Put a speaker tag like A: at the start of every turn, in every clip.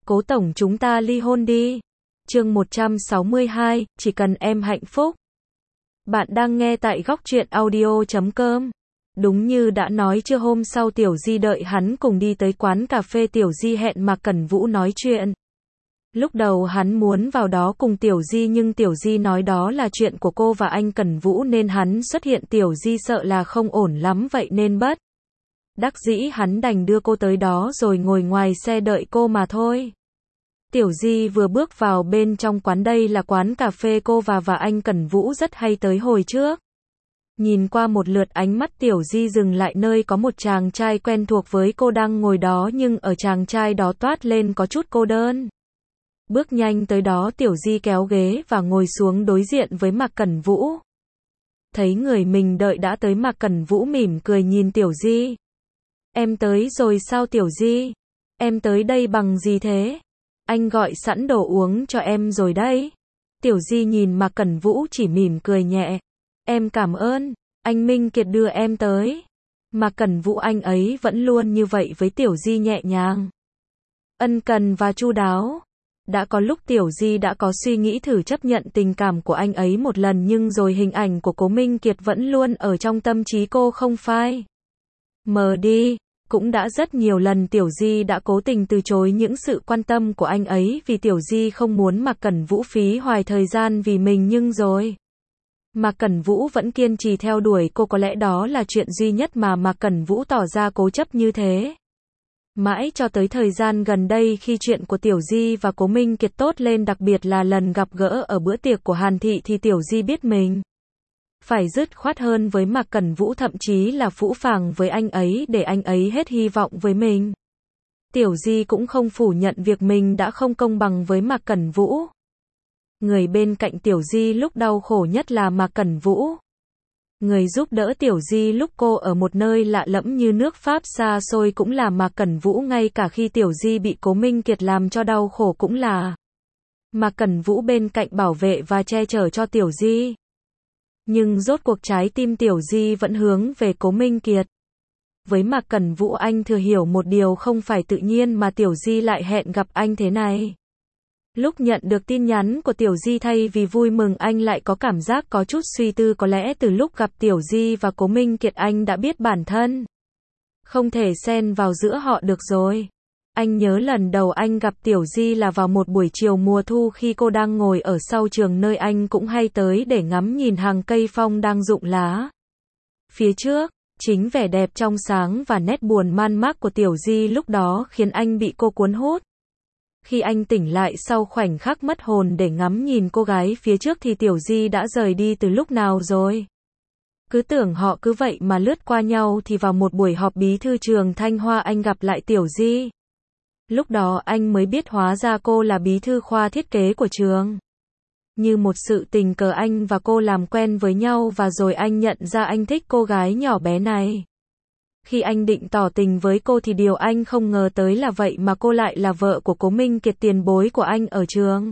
A: Cố tổng chúng ta ly hôn đi. Chương 162, chỉ cần em hạnh phúc. Bạn đang nghe tại góc truyện audio.com. Đúng như đã nói, trưa hôm sau Tiểu Di đợi hắn cùng đi tới quán cà phê. Tiểu Di hẹn Mạc Cẩn Vũ nói chuyện. Lúc đầu hắn muốn vào đó cùng Tiểu Di, nhưng Tiểu Di nói đó là chuyện của cô và anh Cẩn Vũ nên hắn xuất hiện Tiểu Di sợ là không ổn lắm, vậy nên bất đắc dĩ hắn đành đưa cô tới đó rồi ngồi ngoài xe đợi cô mà thôi. Tiểu Di vừa bước vào bên trong quán, đây là quán cà phê cô và anh Cẩn Vũ rất hay tới hồi trước. Nhìn qua một lượt, ánh mắt Tiểu Di dừng lại nơi có một chàng trai quen thuộc với cô đang ngồi đó, nhưng ở chàng trai đó toát lên có chút cô đơn. Bước nhanh tới đó, Tiểu Di kéo ghế và ngồi xuống đối diện với Mạc Cẩn Vũ. Thấy người mình đợi đã tới, Mạc Cẩn Vũ mỉm cười nhìn Tiểu Di. Em tới rồi sao Tiểu Di? Em tới đây bằng gì thế? Anh gọi sẵn đồ uống cho em rồi đấy. Tiểu Di nhìn Mạc Cẩn Vũ chỉ mỉm cười nhẹ. Em cảm ơn, anh Minh Kiệt đưa em tới. Mạc Cẩn Vũ anh ấy vẫn luôn như vậy với Tiểu Di, nhẹ nhàng, ân cần và chu đáo. Đã có lúc Tiểu Di đã có suy nghĩ thử chấp nhận tình cảm của anh ấy một lần, nhưng rồi hình ảnh của Cố Minh Kiệt vẫn luôn ở trong tâm trí cô không phai mờ đi. Cũng đã rất nhiều lần Tiểu Di đã cố tình từ chối những sự quan tâm của anh ấy vì Tiểu Di không muốn Mạc Cẩn Vũ phí hoài thời gian vì mình, nhưng rồi Mạc Cẩn Vũ vẫn kiên trì theo đuổi cô, có lẽ đó là chuyện duy nhất mà Mạc Cẩn Vũ tỏ ra cố chấp như thế. Mãi cho tới thời gian gần đây, khi chuyện của Tiểu Di và Cố Minh Kiệt tốt lên, đặc biệt là lần gặp gỡ ở bữa tiệc của Hàn Thị, thì Tiểu Di biết mình phải dứt khoát hơn với Mạc Cẩn Vũ, thậm chí là phũ phàng với anh ấy để anh ấy hết hy vọng với mình. Tiểu Di cũng không phủ nhận việc mình đã không công bằng với Mạc Cẩn Vũ. Người bên cạnh Tiểu Di lúc đau khổ nhất là Mạc Cẩn Vũ. Người giúp đỡ Tiểu Di lúc cô ở một nơi lạ lẫm như nước Pháp xa xôi cũng là Mạc Cẩn Vũ, ngay cả khi Tiểu Di bị Cố Minh Kiệt làm cho đau khổ cũng là Mạc Cẩn Vũ bên cạnh bảo vệ và che chở cho Tiểu Di. Nhưng rốt cuộc trái tim Tiểu Di vẫn hướng về Cố Minh Kiệt. Với Mạc Cẩn Vũ, anh thừa hiểu một điều không phải tự nhiên mà Tiểu Di lại hẹn gặp anh thế này. Lúc nhận được tin nhắn của Tiểu Di, thay vì vui mừng, anh lại có cảm giác có chút suy tư. Có lẽ từ lúc gặp Tiểu Di và Cố Minh Kiệt, anh đã biết bản thân không thể xen vào giữa họ được rồi. Anh nhớ lần đầu anh gặp Tiểu Di là vào một buổi chiều mùa thu, khi cô đang ngồi ở sau trường, nơi anh cũng hay tới để ngắm nhìn hàng cây phong đang rụng lá phía trước. Chính vẻ đẹp trong sáng và nét buồn man mác của Tiểu Di lúc đó khiến anh bị cô cuốn hút. Khi anh tỉnh lại sau khoảnh khắc mất hồn để ngắm nhìn cô gái phía trước thì Tiểu Di đã rời đi từ lúc nào rồi. Cứ tưởng họ cứ vậy mà lướt qua nhau, thì vào một buổi họp bí thư trường Thanh Hoa anh gặp lại Tiểu Di. Lúc đó anh mới biết hóa ra cô là bí thư khoa thiết kế của trường. Như một sự tình cờ, anh và cô làm quen với nhau và rồi anh nhận ra anh thích cô gái nhỏ bé này. Khi anh định tỏ tình với cô thì điều anh không ngờ tới là vậy mà cô lại là vợ của Cố Minh Kiệt, tiền bối của anh ở trường.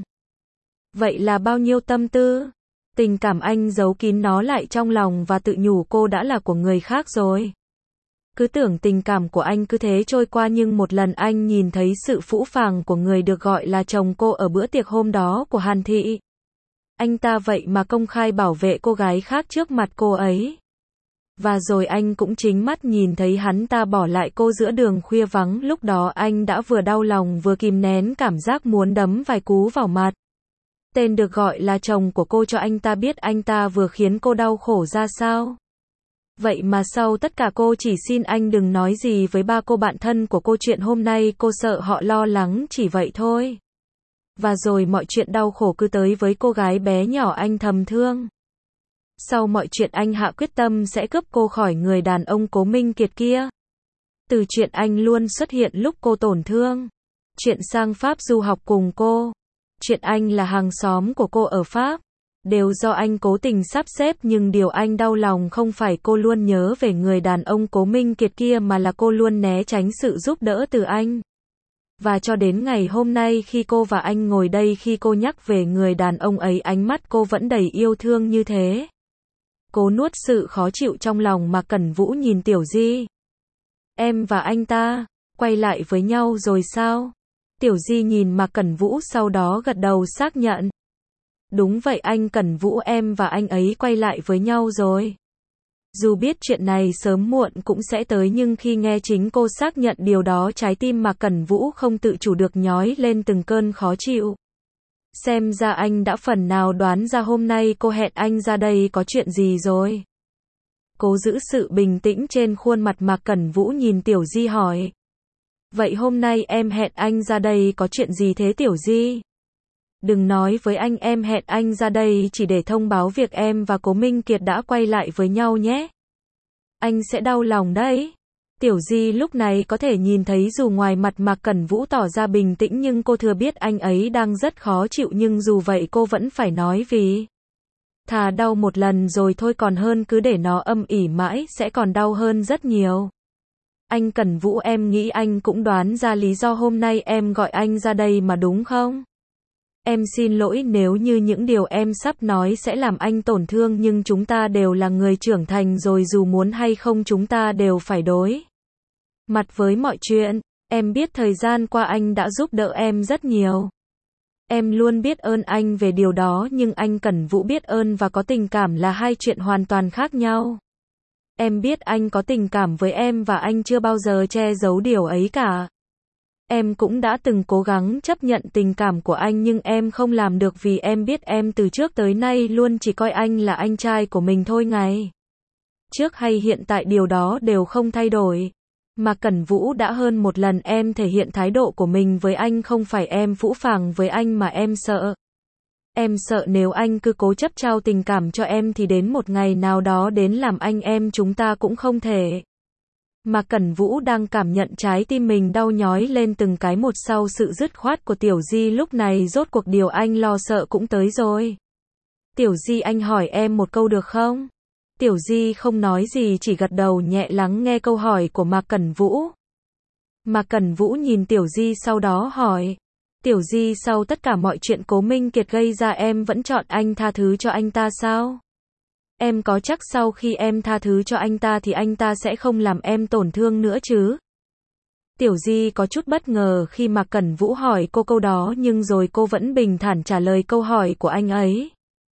A: Vậy là bao nhiêu tâm tư, tình cảm anh giấu kín nó lại trong lòng và tự nhủ cô đã là của người khác rồi. Cứ tưởng tình cảm của anh cứ thế trôi qua, nhưng một lần anh nhìn thấy sự phũ phàng của người được gọi là chồng cô ở bữa tiệc hôm đó của Hàn Thị. Anh ta vậy mà công khai bảo vệ cô gái khác trước mặt cô ấy. Và rồi anh cũng chính mắt nhìn thấy hắn ta bỏ lại cô giữa đường khuya vắng. Lúc đó anh đã vừa đau lòng vừa kìm nén cảm giác muốn đấm vài cú vào mặt tên được gọi là chồng của cô, cho anh ta biết anh ta vừa khiến cô đau khổ ra sao. Vậy mà sau tất cả cô chỉ xin anh đừng nói gì với ba cô bạn thân của cô chuyện hôm nay, cô sợ họ lo lắng, chỉ vậy thôi. Và rồi mọi chuyện đau khổ cứ tới với cô gái bé nhỏ anh thầm thương. Sau mọi chuyện anh hạ quyết tâm sẽ cướp cô khỏi người đàn ông Cố Minh Kiệt kia. Từ chuyện anh luôn xuất hiện lúc cô tổn thương, chuyện sang Pháp du học cùng cô, chuyện anh là hàng xóm của cô ở Pháp, đều do anh cố tình sắp xếp. Nhưng điều anh đau lòng không phải cô luôn nhớ về người đàn ông Cố Minh Kiệt kia, mà là cô luôn né tránh sự giúp đỡ từ anh. Và cho đến ngày hôm nay, khi cô và anh ngồi đây, khi cô nhắc về người đàn ông ấy, ánh mắt cô vẫn đầy yêu thương như thế. Cố nuốt sự khó chịu trong lòng. Mạc Cẩn Vũ nhìn Tiểu Di. Em và anh ta quay lại với nhau rồi sao? Tiểu Di nhìn Mạc Cẩn Vũ sau đó gật đầu xác nhận. Đúng vậy anh Cẩn Vũ, em và anh ấy quay lại với nhau rồi. Dù biết chuyện này sớm muộn cũng sẽ tới nhưng khi nghe chính cô xác nhận điều đó, trái tim Mạc Cẩn Vũ không tự chủ được nhói lên từng cơn khó chịu. Xem ra anh đã phần nào đoán ra hôm nay cô hẹn anh ra đây có chuyện gì rồi. Cố giữ sự bình tĩnh trên khuôn mặt Mạc Cẩn Vũ nhìn Tiểu Di hỏi. Vậy hôm nay em hẹn anh ra đây có chuyện gì thế Tiểu Di? Đừng nói với anh em hẹn anh ra đây chỉ để thông báo việc em và Cố Minh Kiệt đã quay lại với nhau nhé. Anh sẽ đau lòng đấy. Tiểu Di lúc này có thể nhìn thấy dù ngoài mặt Mạc Cẩn Vũ tỏ ra bình tĩnh nhưng cô thừa biết anh ấy đang rất khó chịu, nhưng dù vậy cô vẫn phải nói vì thà đau một lần rồi thôi còn hơn cứ để nó âm ỉ mãi sẽ còn đau hơn rất nhiều. Anh Cẩn Vũ, em nghĩ anh cũng đoán ra lý do hôm nay em gọi anh ra đây mà đúng không? Em xin lỗi nếu như những điều em sắp nói sẽ làm anh tổn thương, nhưng chúng ta đều là người trưởng thành rồi, dù muốn hay không chúng ta đều phải đối mặt với mọi chuyện. Em biết thời gian qua anh đã giúp đỡ em rất nhiều. Em luôn biết ơn anh về điều đó, nhưng anh Cẩn Vũ, biết ơn và có tình cảm là hai chuyện hoàn toàn khác nhau. Em biết anh có tình cảm với em và anh chưa bao giờ che giấu điều ấy cả. Em cũng đã từng cố gắng chấp nhận tình cảm của anh nhưng em không làm được vì em biết em từ trước tới nay luôn chỉ coi anh là anh trai của mình thôi, ngày trước hay hiện tại điều đó đều không thay đổi. Mà Cẩn Vũ, đã hơn một lần em thể hiện thái độ của mình với anh, không phải em phũ phàng với anh mà em sợ. Em sợ nếu anh cứ cố chấp trao tình cảm cho em thì đến một ngày nào đó đến làm anh em chúng ta cũng không thể. Mà Cẩn Vũ đang cảm nhận trái tim mình đau nhói lên từng cái một sau sự dứt khoát của Tiểu Di lúc này, rốt cuộc điều anh lo sợ cũng tới rồi. Tiểu Di, anh hỏi em một câu được không? Tiểu Di không nói gì, chỉ gật đầu nhẹ lắng nghe câu hỏi của Mạc Cẩn Vũ. Mạc Cẩn Vũ nhìn Tiểu Di sau đó hỏi. Tiểu Di, sau tất cả mọi chuyện Cố Minh Kiệt gây ra em vẫn chọn anh, tha thứ cho anh ta sao? Em có chắc sau khi em tha thứ cho anh ta thì anh ta sẽ không làm em tổn thương nữa chứ? Tiểu Di có chút bất ngờ khi Mạc Cẩn Vũ hỏi cô câu đó, nhưng rồi cô vẫn bình thản trả lời câu hỏi của anh ấy.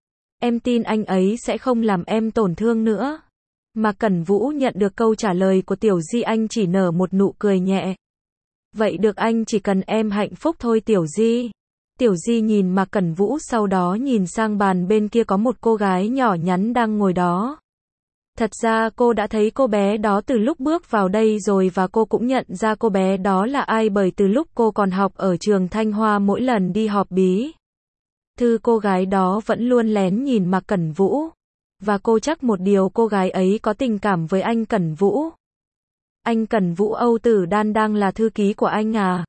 A: Em tin anh ấy sẽ không làm em tổn thương nữa. Mạc Cẩn Vũ nhận được câu trả lời của Tiểu Di, anh chỉ nở một nụ cười nhẹ. Vậy được, anh chỉ cần em hạnh phúc thôi Tiểu Di. Tiểu Di nhìn Mạc Cẩn Vũ sau đó nhìn sang bàn bên kia, có một cô gái nhỏ nhắn đang ngồi đó. Thật ra cô đã thấy cô bé đó từ lúc bước vào đây rồi và cô cũng nhận ra cô bé đó là ai bởi từ lúc cô còn học ở trường Thanh Hoa, mỗi lần đi họp bí thư cô gái đó vẫn luôn lén nhìn Mạc Cẩn Vũ. Và cô chắc một điều, cô gái ấy có tình cảm với anh Cẩn Vũ. Anh Cẩn Vũ, Âu Tử Đan đang là thư ký của anh à?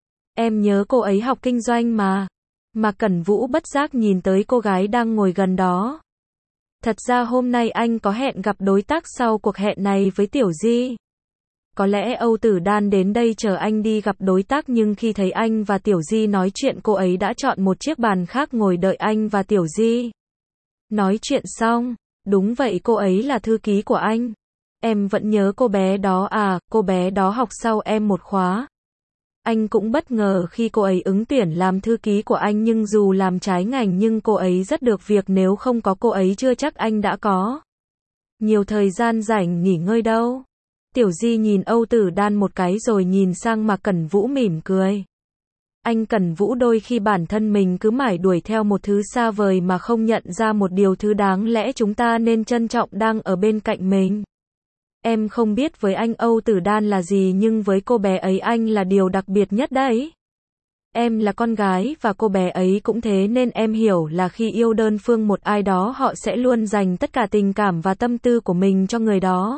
A: Em nhớ cô ấy học kinh doanh mà. Mạc Cẩn Vũ bất giác nhìn tới cô gái đang ngồi gần đó. Thật ra hôm nay anh có hẹn gặp đối tác sau cuộc hẹn này với Tiểu Di. Có lẽ Âu Tử Đan đến đây chờ anh đi gặp đối tác, nhưng khi thấy anh và Tiểu Di nói chuyện, cô ấy đã chọn một chiếc bàn khác ngồi đợi anh và Tiểu Di nói chuyện xong. Đúng vậy, cô ấy là thư ký của anh. Em vẫn nhớ cô bé đó à? Cô bé đó học sau em một khóa. Anh cũng bất ngờ khi cô ấy ứng tuyển làm thư ký của anh, nhưng dù làm trái ngành nhưng cô ấy rất được việc, nếu không có cô ấy chưa chắc anh đã có nhiều thời gian rảnh nghỉ ngơi đâu. Tiểu Di nhìn Âu Tử Đan một cái rồi nhìn sang Mạc Cẩn Vũ mỉm cười. Anh Cẩn Vũ, đôi khi bản thân mình cứ mải đuổi theo một thứ xa vời mà không nhận ra một điều, thứ đáng lẽ chúng ta nên trân trọng đang ở bên cạnh mình. Em không biết với anh Âu Tử Đan là gì, nhưng với cô bé ấy anh là điều đặc biệt nhất đấy. Em là con gái và cô bé ấy cũng thế, nên em hiểu là khi yêu đơn phương một ai đó, họ sẽ luôn dành tất cả tình cảm và tâm tư của mình cho người đó.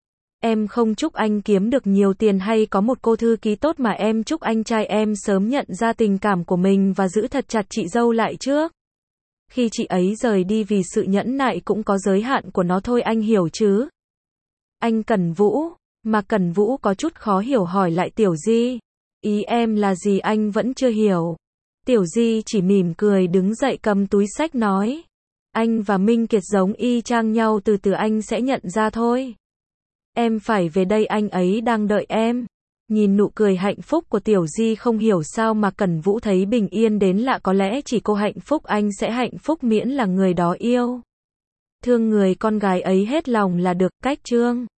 A: Em không chúc anh kiếm được nhiều tiền hay có một cô thư ký tốt, mà em chúc anh trai em sớm nhận ra tình cảm của mình và giữ thật chặt chị dâu lại trước. Khi chị ấy rời đi, vì sự nhẫn nại cũng có giới hạn của nó thôi, anh hiểu chứ? Anh Cẩn Vũ. Mà Cẩn Vũ có chút khó hiểu hỏi lại Tiểu Di. Ý em là gì anh vẫn chưa hiểu. Tiểu Di chỉ mỉm cười đứng dậy cầm túi xách nói. Anh và Minh Kiệt giống y chang nhau, từ từ anh sẽ nhận ra thôi. Em phải về đây, anh ấy đang đợi em. Nhìn nụ cười hạnh phúc của Tiểu Di không hiểu sao mà Cẩn Vũ thấy bình yên đến lạ, có lẽ chỉ cô hạnh phúc anh sẽ hạnh phúc miễn là người đó yêu thương người con gái ấy hết lòng là được. Cách chương